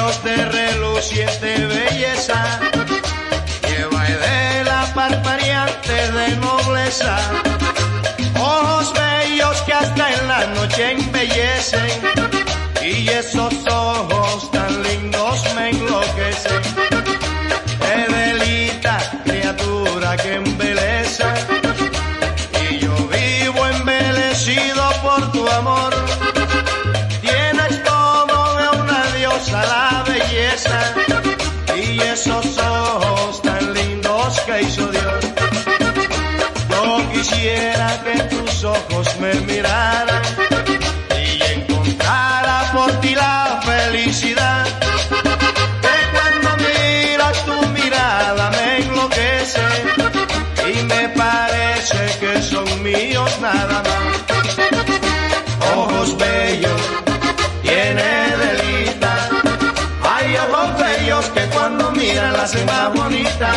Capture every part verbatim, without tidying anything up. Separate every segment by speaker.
Speaker 1: ojos de reluciente belleza, lleva de la parpadeante de nobleza, ojos bellos que hasta en la noche embellecen, y esos ojos tan lindos me enloquecen. Edelita, criatura que embeleza, y yo vivo embelecido por tu amor. Tienes todo de una diosa la belleza, y esos ojos tan lindos que hizo Dios. Yo quisiera que tus ojos me miraran y encontrara por ti la felicidad, que cuando miras tu mirada me enloquece y me parece que son míos nada más. Ojos bellos tiene Edelita, hay ojos bellos que cuando miran la hacen más bonita.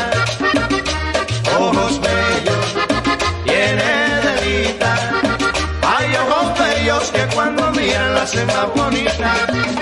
Speaker 1: Ojos bellos tiene Edelita, hay ojos bellos que cuando miran la hacen más bonita.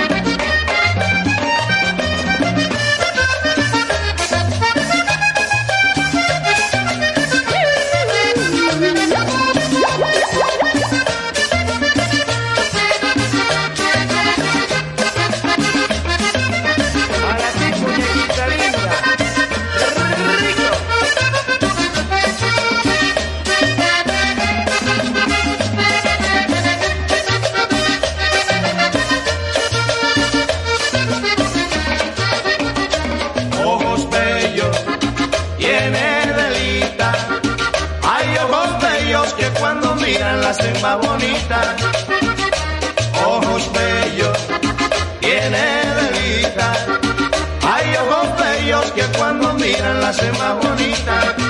Speaker 1: La hacen más bonita. Ojos bellos tiene Edelita, hay ojos bellos que cuando miran la hacen más bonita.